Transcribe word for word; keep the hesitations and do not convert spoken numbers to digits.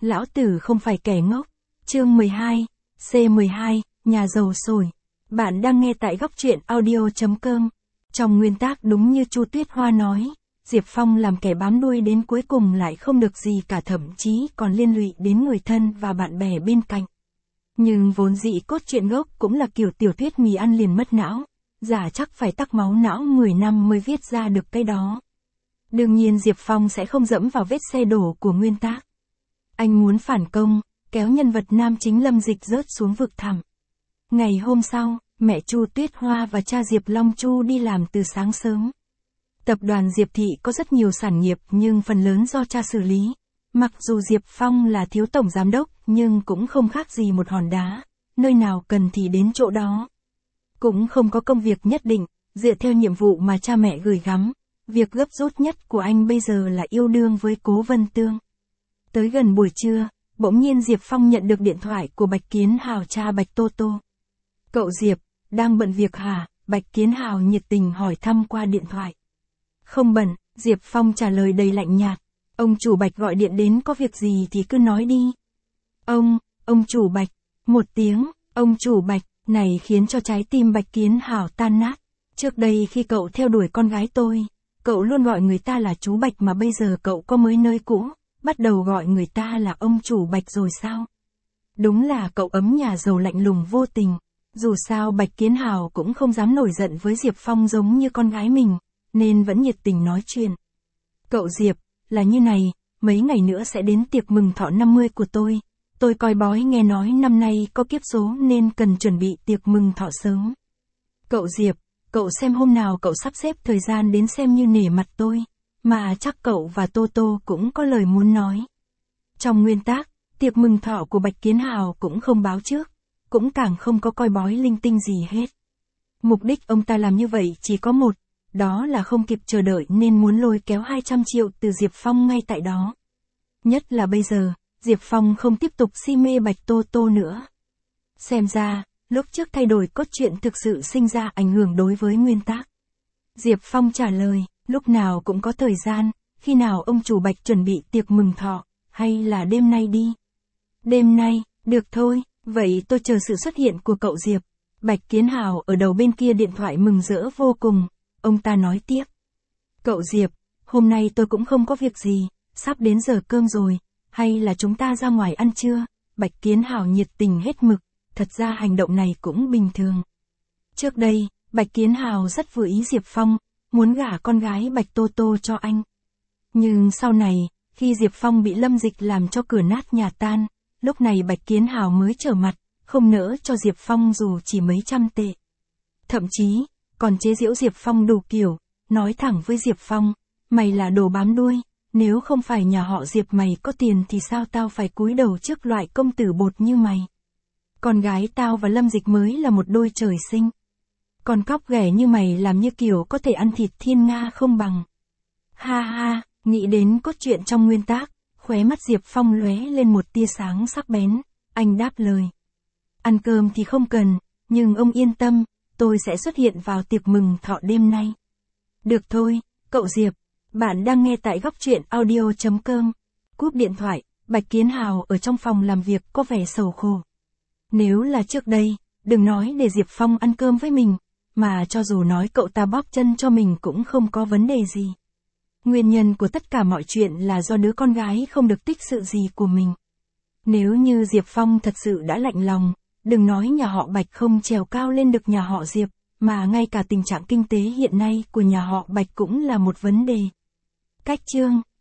Lão tử không phải kẻ ngốc. Chương mười hai, C mười hai, nhà giàu sổi. Bạn đang nghe tại góc truyện audio chấm com. Trong nguyên tắc đúng như Chu Tuyết Hoa nói, Diệp Phong làm kẻ bám đuôi đến cuối cùng lại không được gì cả, thậm chí còn liên lụy đến người thân và bạn bè bên cạnh. Nhưng vốn dĩ cốt truyện gốc cũng là kiểu tiểu thuyết mì ăn liền mất não, giả chắc phải tắc máu não mười năm mới viết ra được cái đó. Đương nhiên Diệp Phong sẽ không dẫm vào vết xe đổ của nguyên tác. Anh muốn phản công, kéo nhân vật nam chính Lâm Dịch rớt xuống vực thẳm. Ngày hôm sau, mẹ Chu Tuyết Hoa và cha Diệp Long Chu đi làm từ sáng sớm. Tập đoàn Diệp Thị có rất nhiều sản nghiệp nhưng phần lớn do cha xử lý. Mặc dù Diệp Phong là thiếu tổng giám đốc nhưng cũng không khác gì một hòn đá, nơi nào cần thì đến chỗ đó. Cũng không có công việc nhất định, dựa theo nhiệm vụ mà cha mẹ gửi gắm. Việc gấp rút nhất của anh bây giờ là yêu đương với Cố Vân Tương. Tới gần buổi trưa, bỗng nhiên Diệp Phong nhận được điện thoại của Bạch Kiến Hào, cha Bạch Tô Tô. Cậu Diệp, đang bận việc hả? Bạch Kiến Hào nhiệt tình hỏi thăm qua điện thoại. Không bận, Diệp Phong trả lời đầy lạnh nhạt. Ông chủ Bạch gọi điện đến, có việc gì thì cứ nói đi. Ông, ông chủ Bạch, một tiếng, ông chủ Bạch, này khiến cho trái tim Bạch Kiến Hào tan nát. Trước đây khi cậu theo đuổi con gái tôi, cậu luôn gọi người ta là chú Bạch, mà bây giờ cậu có mới nơi cũ, bắt đầu gọi người ta là ông chủ Bạch rồi sao? Đúng là cậu ấm nhà giàu lạnh lùng vô tình. Dù sao Bạch Kiến Hào cũng không dám nổi giận với Diệp Phong giống như con gái mình, nên vẫn nhiệt tình nói chuyện. Cậu Diệp, là như này, mấy ngày nữa sẽ đến tiệc mừng thọ năm mươi của tôi. Tôi coi bói nghe nói năm nay có kiếp số nên cần chuẩn bị tiệc mừng thọ sớm. Cậu Diệp, cậu xem hôm nào cậu sắp xếp thời gian đến xem như nể mặt tôi, mà chắc cậu và Tô Tô cũng có lời muốn nói. Trong nguyên tắc, tiệc mừng thọ của Bạch Kiến Hào cũng không báo trước, cũng càng không có coi bói linh tinh gì hết. Mục đích ông ta làm như vậy chỉ có một, đó là không kịp chờ đợi nên muốn lôi kéo hai trăm triệu từ Diệp Phong ngay tại đó. Nhất là bây giờ, Diệp Phong không tiếp tục si mê Bạch Tô Tô nữa. Xem ra, lúc trước thay đổi cốt truyện thực sự sinh ra ảnh hưởng đối với nguyên tác. Diệp Phong trả lời, lúc nào cũng có thời gian, khi nào ông chủ Bạch chuẩn bị tiệc mừng thọ, hay là đêm nay đi? Đêm nay, được thôi, vậy tôi chờ sự xuất hiện của cậu Diệp. Bạch Kiến Hào ở đầu bên kia điện thoại mừng rỡ vô cùng, ông ta nói tiếp. Cậu Diệp, hôm nay tôi cũng không có việc gì, sắp đến giờ cơm rồi, hay là chúng ta ra ngoài ăn trưa? Bạch Kiến Hào nhiệt tình hết mực, thật ra hành động này cũng bình thường. Trước đây, Bạch Kiến Hào rất vừa ý Diệp Phong, muốn gả con gái Bạch Tô Tô cho anh. Nhưng sau này, khi Diệp Phong bị Lâm Dịch làm cho cửa nát nhà tan, lúc này Bạch Kiến Hào mới trở mặt, không nỡ cho Diệp Phong dù chỉ mấy trăm tệ. Thậm chí, còn chế giễu Diệp Phong đủ kiểu, nói thẳng với Diệp Phong, mày là đồ bám đuôi, nếu không phải nhà họ Diệp mày có tiền thì sao tao phải cúi đầu trước loại công tử bột như mày. Con gái tao và Lâm Dịch mới là một đôi trời sinh. Còn cóc ghẻ như mày làm như kiểu có thể ăn thịt thiên nga không bằng. Ha ha, nghĩ đến cốt truyện trong nguyên tác, khóe mắt Diệp Phong lóe lên một tia sáng sắc bén, anh đáp lời. Ăn cơm thì không cần, nhưng ông yên tâm, tôi sẽ xuất hiện vào tiệc mừng thọ đêm nay. Được thôi, cậu Diệp, bạn đang nghe tại góc truyện audio chấm com. Cúp điện thoại, Bạch Kiến Hào ở trong phòng làm việc có vẻ sầu khổ. Nếu là trước đây, đừng nói để Diệp Phong ăn cơm với mình, mà cho dù nói cậu ta bóp chân cho mình cũng không có vấn đề gì. Nguyên nhân của tất cả mọi chuyện là do đứa con gái không được tích sự gì của mình. Nếu như Diệp Phong thật sự đã lạnh lòng, đừng nói nhà họ Bạch không trèo cao lên được nhà họ Diệp, mà ngay cả tình trạng kinh tế hiện nay của nhà họ Bạch cũng là một vấn đề. Cách chương